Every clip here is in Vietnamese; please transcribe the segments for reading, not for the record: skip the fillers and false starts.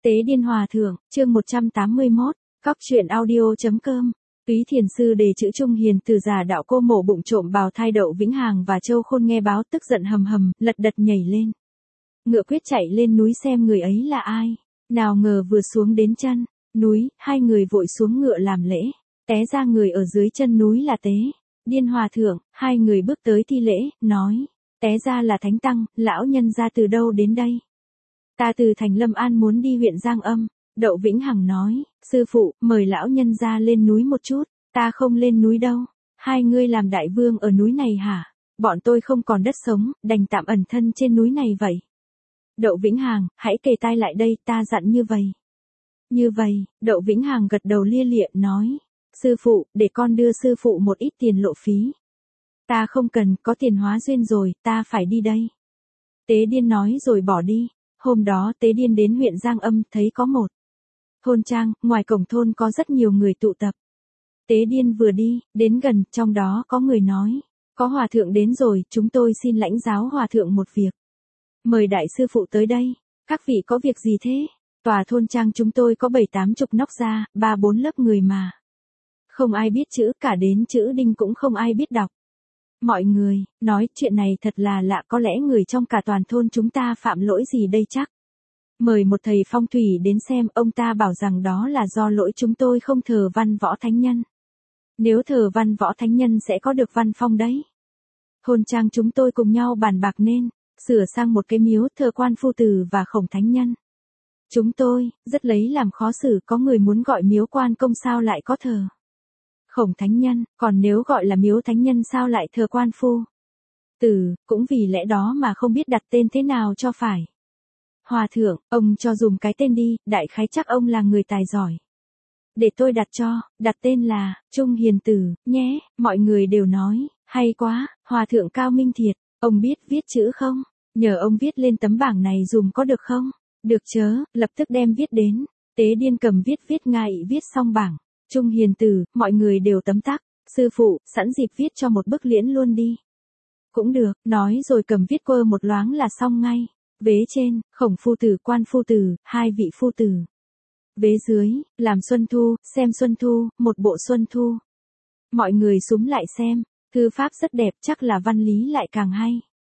Tế Điên Hòa Thượng, chương 181, Cóc truyện audio.com. Túy Thiền Sư đề chữ Trung Hiền từ giả đạo cô mổ bụng trộm bào thai Đậu Vĩnh Hàng và Châu Khôn nghe báo tức giận hầm hầm, lật đật nhảy lên. Ngựa quyết chạy lên núi xem người ấy là ai. Nào ngờ vừa xuống đến chân núi, hai người vội xuống ngựa làm lễ. Té ra người ở dưới chân núi là Tế Điên Hòa Thượng, hai người bước tới thi lễ, nói. Té ra là Thánh Tăng, lão nhân ra từ đâu đến đây? Ta từ thành Lâm An muốn đi huyện Giang Âm. Đậu Vĩnh Hằng nói, sư phụ, mời lão nhân ra lên núi một chút. Ta không lên núi đâu. Hai ngươi làm đại vương ở núi này hả? Bọn tôi không còn đất sống, đành tạm ẩn thân trên núi này vậy. Đậu Vĩnh Hằng, hãy kề tai lại đây, ta dặn như vậy. Như vậy, Đậu Vĩnh Hằng gật đầu lia lịa, nói. Sư phụ, để con đưa sư phụ một ít tiền lộ phí. Ta không cần, có tiền hóa duyên rồi, ta phải đi đây. Tế Điên nói rồi bỏ đi. Hôm đó Tế Điên đến huyện Giang Âm, thấy có một thôn trang, ngoài cổng thôn có rất nhiều người tụ tập. Tế Điên vừa đi, đến gần, trong đó có người nói. Có hòa thượng đến rồi, chúng tôi xin lãnh giáo hòa thượng một việc. Mời đại sư phụ tới đây. Các vị có việc gì thế? Tòa thôn trang chúng tôi có 7-80 nóc gia, 3-4 lớp người mà. Không ai biết chữ, cả đến chữ đinh cũng không ai biết đọc. Mọi người, nói chuyện này thật là lạ, có lẽ người trong cả toàn thôn chúng ta phạm lỗi gì đây chắc. Mời một thầy phong thủy đến xem, ông ta bảo rằng đó là do lỗi chúng tôi không thờ văn võ thánh nhân. Nếu thờ văn võ thánh nhân sẽ có được văn phong đấy. Thôn trang chúng tôi cùng nhau bàn bạc nên sửa sang một cái miếu thờ Quan Phu Tử và Khổng Thánh Nhân. Chúng tôi rất lấy làm khó xử, có người muốn gọi miếu Quan Công sao lại có thờ Khổng Thánh Nhân, còn nếu gọi là miếu Thánh Nhân sao lại thờ Quan Phu Tử, cũng vì lẽ đó mà không biết đặt tên thế nào cho phải. Hòa thượng, ông cho dùm cái tên đi, đại khái chắc ông là người tài giỏi. Để tôi đặt tên là Trung Hiền Tử, nhé. Mọi người đều nói, hay quá, hòa thượng cao minh thiệt, ông biết viết chữ không? Nhờ ông viết lên tấm bảng này dùm có được không? Được chớ, lập tức đem viết đến. Tế Điên cầm viết ngay viết xong bảng. Trung Hiền Tử, mọi người đều tấm tắc. Sư phụ, sẵn dịp viết cho một bức liễn luôn đi. Cũng được, nói rồi cầm viết quơ một loáng là xong ngay. Vế trên, Khổng Phu Tử, Quan Phu Tử, hai vị phu tử. Vế dưới, làm Xuân Thu, xem Xuân Thu, một bộ Xuân Thu. Mọi người súm lại xem, thư pháp rất đẹp, chắc là văn lý lại càng hay.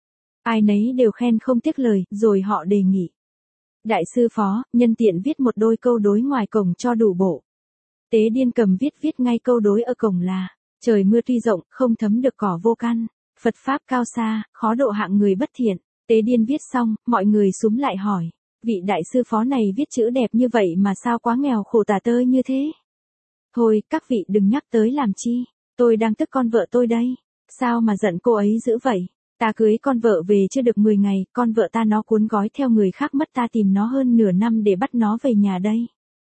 Ai nấy đều khen không tiếc lời, rồi họ đề nghị. Đại sư phó, nhân tiện viết một đôi câu đối ngoài cổng cho đủ bộ. Tế Điên cầm viết ngay câu đối ở cổng là, trời mưa tuy rộng, không thấm được cỏ vô căn, Phật pháp cao xa, khó độ hạng người bất thiện. Tế Điên viết xong, mọi người súm lại hỏi, vị đại sư phó này viết chữ đẹp như vậy mà sao quá nghèo khổ tả tơi như thế? Thôi, các vị đừng nhắc tới làm chi, tôi đang tức con vợ tôi đây. Sao mà giận cô ấy dữ vậy? Ta cưới con vợ về chưa được 10 ngày, con vợ ta nó cuốn gói theo người khác mất, ta tìm nó hơn nửa năm để bắt nó về nhà đây.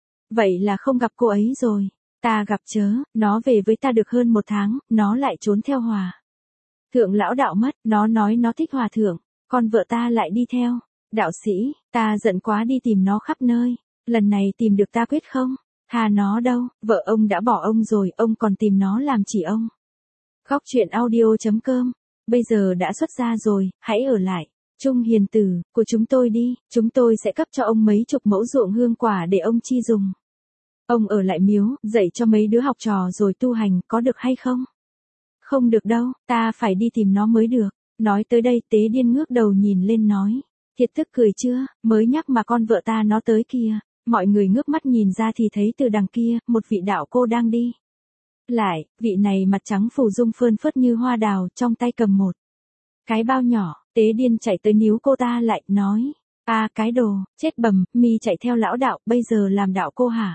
Vậy là không gặp cô ấy rồi. Ta gặp chớ, nó về với ta được hơn 1 tháng, nó lại trốn theo hòa thượng lão đạo mất, nó nói nó thích hòa thượng, con vợ ta lại đi theo đạo sĩ, ta giận quá đi tìm nó khắp nơi, lần này tìm được ta quyết không tha nó đâu, vợ ông đã bỏ ông rồi, ông còn tìm nó làm chỉ ông. Cóc truyện audio.com, bây giờ đã xuất ra rồi, hãy ở lại Trung Hiền Tử của chúng tôi đi, chúng tôi sẽ cấp cho ông mấy chục mẫu ruộng hương quả để ông chi dùng. Ông ở lại miếu, dạy cho mấy đứa học trò rồi tu hành, có được hay không? Không được đâu, ta phải đi tìm nó mới được. Nói tới đây Tế Điên ngước đầu nhìn lên nói. Thiệt tức cười chưa, mới nhắc mà con vợ ta nó tới kìa. Mọi người ngước mắt nhìn ra thì thấy từ đằng kia, một vị đạo cô đang đi. Lại, vị này mặt trắng phủ dung phơn phớt như hoa đào, trong tay cầm một cái bao nhỏ. Tế Điên chạy tới níu cô ta lại, nói. À cái đồ, chết bầm, mi chạy theo lão đạo, bây giờ làm đạo cô hả?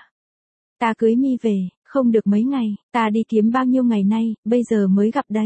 Ta cưới mi về, không được mấy ngày, ta đi kiếm bao nhiêu ngày nay, bây giờ mới gặp đây.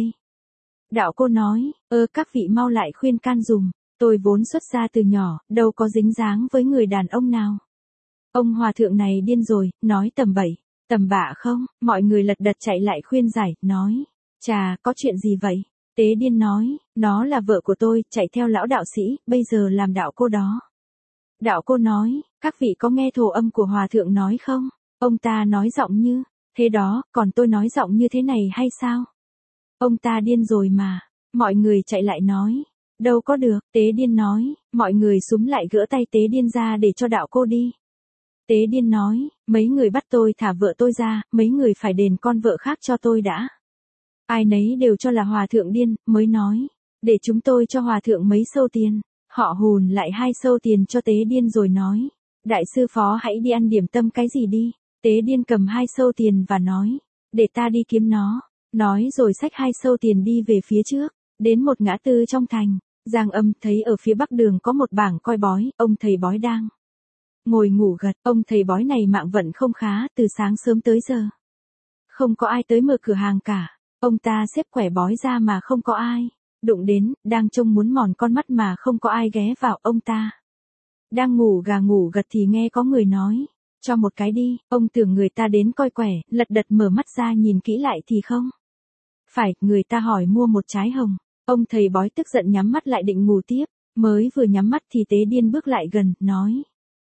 Đạo cô nói, các vị mau lại khuyên can dùm, tôi vốn xuất gia từ nhỏ, đâu có dính dáng với người đàn ông nào. Ông hòa thượng này điên rồi, nói tầm bậy, tầm bạ không, mọi người lật đật chạy lại khuyên giải, nói, chà, có chuyện gì vậy? Tế Điên nói, nó là vợ của tôi, chạy theo lão đạo sĩ, bây giờ làm đạo cô đó. Đạo cô nói, các vị có nghe thổ âm của hòa thượng nói không? Ông ta nói giọng như thế đó, còn tôi nói giọng như thế này hay sao? Ông ta điên rồi mà. Mọi người chạy lại nói. Đâu có được, Tế Điên nói. Mọi người súm lại gỡ tay Tế Điên ra để cho đạo cô đi. Tế Điên nói, mấy người bắt tôi thả vợ tôi ra, mấy người phải đền con vợ khác cho tôi đã. Ai nấy đều cho là hòa thượng điên, mới nói, để chúng tôi cho hòa thượng mấy sâu tiền. Họ hùn lại 2 sâu tiền cho Tế Điên rồi nói, đại sư phó hãy đi ăn điểm tâm cái gì đi. Tế Điên cầm 2 sâu tiền và nói, để ta đi kiếm nó. Nói rồi xách 2 sâu tiền đi về phía trước, đến một ngã tư trong thành. Giang Âm thấy ở phía bắc đường có một bảng coi bói, ông thầy bói đang ngồi ngủ gật. Ông thầy bói này mạng vận không khá, từ sáng sớm tới giờ không có ai tới mở cửa hàng cả. Ông ta xếp quẻ bói ra mà không có ai đụng đến, đang trông muốn mòn con mắt mà không có ai ghé vào. Ông ta đang ngủ gà ngủ gật thì nghe có người nói, cho một cái đi. Ông tưởng người ta đến coi quẻ, lật đật mở mắt ra nhìn kỹ lại thì không phải, người ta hỏi mua một trái hồng. Ông thầy bói tức giận nhắm mắt lại định ngủ tiếp, mới vừa nhắm mắt thì Tế Điên bước lại gần, nói,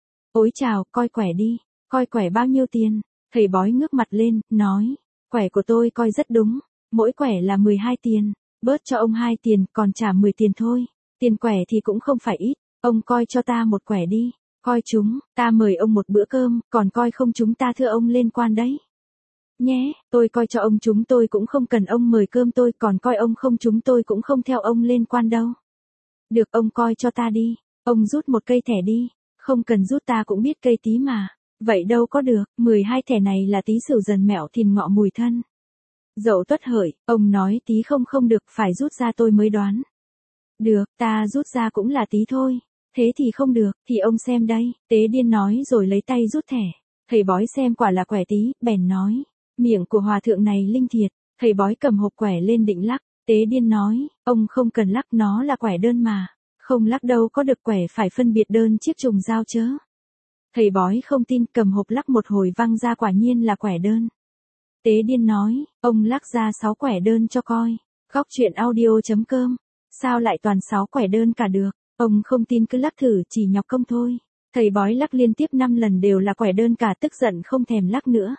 ôi chào, coi quẻ đi. Coi quẻ bao nhiêu tiền? Thầy bói ngước mặt lên, nói, quẻ của tôi coi rất đúng, mỗi quẻ là 12 tiền, bớt cho ông 2 tiền, còn trả 10 tiền thôi. Tiền quẻ thì cũng không phải ít, ông coi cho ta một quẻ đi, coi chúng, ta mời ông một bữa cơm, còn coi không chúng ta thưa ông lên quan đấy. Nhé, tôi coi cho ông chúng tôi cũng không cần ông mời cơm tôi, còn coi ông không chúng tôi cũng không theo ông lên quan đâu. Được, ông coi cho ta đi, ông rút một cây thẻ đi, không cần rút ta cũng biết cây tí mà. Vậy đâu có được, 12 thẻ này là Tý Sửu Dần Mẹo Thìn Ngọ Mùi Thân Dậu Tuất Hợi. Ông nói Tý không được, phải rút ra tôi mới đoán. Được, ta rút ra cũng là Tý thôi. Thế thì không được, thì ông xem đây. Tế Điên nói rồi lấy tay rút thẻ. Thầy bói xem quả là quẻ Tý, bèn nói, miệng của hòa thượng này linh thiệt. Thầy bói cầm hộp quẻ lên định lắc. Tế Điên nói, ông không cần lắc, nó là quẻ đơn mà. Không lắc đâu có được, quẻ phải phân biệt đơn chiếc trùng giao chớ. Thầy bói không tin, cầm hộp lắc một hồi văng ra, quả nhiên là quẻ đơn. Tế Điên nói, ông lắc ra 6 quẻ đơn cho coi. Góc truyện audio.com. Sao lại toàn 6 quẻ đơn cả được? Ông không tin cứ lắc thử, chỉ nhọc công thôi. Thầy bói lắc liên tiếp 5 lần đều là quẻ đơn cả, tức giận không thèm lắc nữa.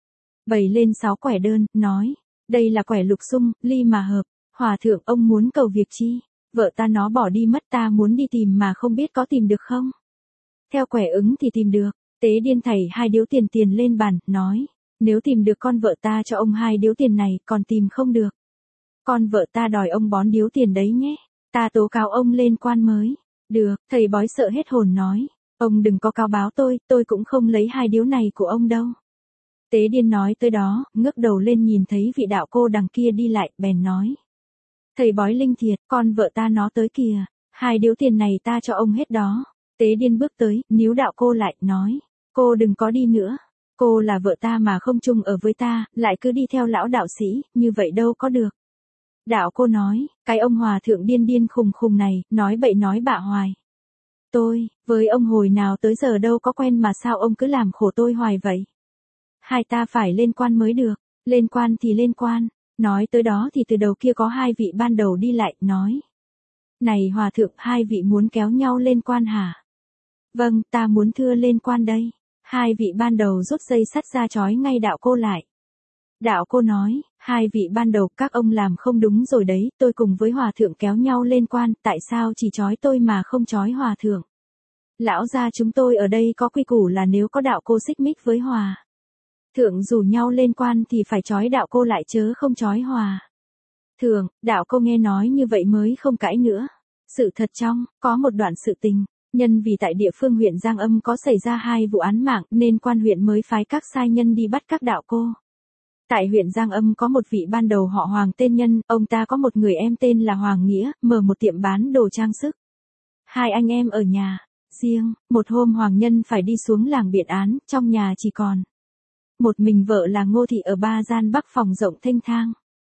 Bày lên 6 quẻ đơn, nói, đây là quẻ lục xung, ly mà hợp. Hòa thượng, ông muốn cầu việc chi? Vợ ta nó bỏ đi mất, ta muốn đi tìm mà không biết có tìm được không? Theo quẻ ứng thì tìm được. Tế Điên thảy 2 điếu tiền lên bàn, nói, nếu tìm được con vợ ta cho ông 2 điếu tiền này, còn tìm không được, con vợ ta đòi ông bón điếu tiền đấy nhé. Ta tố cáo ông lên quan mới. Được, thầy bói sợ hết hồn nói, ông đừng có cáo báo tôi cũng không lấy 2 điếu này của ông đâu. Tế Điên nói tới đó, ngước đầu lên nhìn thấy vị đạo cô đằng kia đi lại, bèn nói, thầy bói linh thiệt, con vợ ta nó tới kìa, 2 điếu tiền này ta cho ông hết đó. Tế Điên bước tới, níu đạo cô lại, nói, cô đừng có đi nữa. Cô là vợ ta mà không chung ở với ta, lại cứ đi theo lão đạo sĩ, như vậy đâu có được. Đạo cô nói, cái ông hòa thượng điên khùng này, nói bậy nói bạ hoài. Tôi, với ông hồi nào tới giờ đâu có quen mà sao ông cứ làm khổ tôi hoài vậy? Hai ta phải lên quan mới được, lên quan thì lên quan. Nói tới đó thì từ đầu kia có 2 vị ban đầu đi lại, nói, này hòa thượng, 2 vị muốn kéo nhau lên quan hả? Vâng, ta muốn thưa lên quan đây. 2 vị ban đầu rút dây sắt ra trói ngay đạo cô lại. Đạo cô nói, 2 vị ban đầu, các ông làm không đúng rồi đấy, tôi cùng với hòa thượng kéo nhau lên quan, tại sao chỉ trói tôi mà không trói hòa thượng? Lão gia chúng tôi ở đây có quy củ là nếu có đạo cô xích mích với hòa thượng rủ nhau lên quan thì phải trói đạo cô lại chớ không trói hòa thượng. Đạo cô nghe nói như vậy mới không cãi nữa. Sự thật trong, có một đoạn sự tình. Nhân vì tại địa phương huyện Giang Âm có xảy ra 2 vụ án mạng nên quan huyện mới phái các sai nhân đi bắt các đạo cô. Tại huyện Giang Âm có một vị ban đầu họ Hoàng tên Nhân, ông ta có một người em tên là Hoàng Nghĩa, mở một tiệm bán đồ trang sức. 2 anh em ở nhà riêng. Một hôm Hoàng Nhân phải đi xuống làng biện án, trong nhà chỉ còn một mình vợ là Ngô Thị ở 3 gian bắc phòng rộng thênh thang.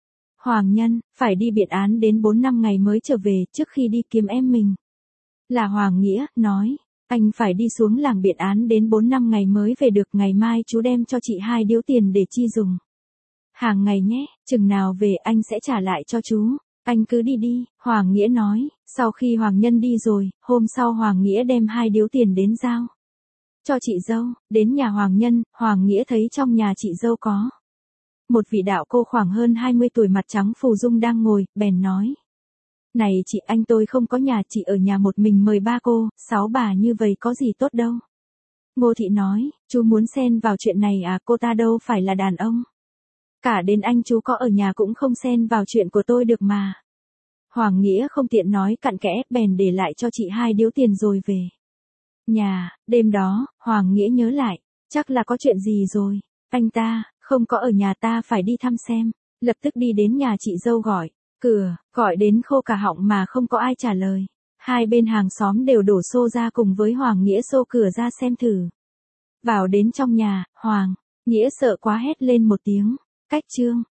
Hoàng Nhân phải đi biện án đến 4-5 ngày mới trở về. Trước khi đi kiếm em mình là Hoàng Nghĩa, nói, anh phải đi xuống làng biện án đến 4-5 ngày mới về được, ngày mai chú đem cho chị 2 điếu tiền để chi dùng hàng ngày nhé, chừng nào về anh sẽ trả lại cho chú, anh cứ đi đi. Hoàng Nghĩa nói. Sau khi Hoàng Nhân đi rồi, hôm sau Hoàng Nghĩa đem 2 điếu tiền đến giao cho chị dâu. Đến nhà Hoàng Nhân, Hoàng Nghĩa thấy trong nhà chị dâu có một vị đạo cô khoảng hơn 20 tuổi, mặt trắng phù dung đang ngồi, bèn nói, này chị, anh tôi không có nhà, chị ở nhà một mình mời 3 cô, 6 bà như vậy có gì tốt đâu. Ngô Thị nói, chú muốn xen vào chuyện này à, cô ta đâu phải là đàn ông. Cả đến anh chú có ở nhà cũng không xen vào chuyện của tôi được mà. Hoàng Nghĩa không tiện nói cặn kẽ, bèn để lại cho chị 2 điếu tiền rồi về nhà. Đêm đó, Hoàng Nghĩa nhớ lại, chắc là có chuyện gì rồi. Anh ta, không có ở nhà, ta phải đi thăm xem. Lập tức đi đến nhà chị dâu gọi cửa, gọi đến khô cả họng mà không có ai trả lời. Hai bên hàng xóm đều đổ xô ra cùng với Hoàng Nghĩa xô cửa ra xem thử. Vào đến trong nhà, Hoàng Nghĩa sợ quá hét lên một tiếng, cách Trương.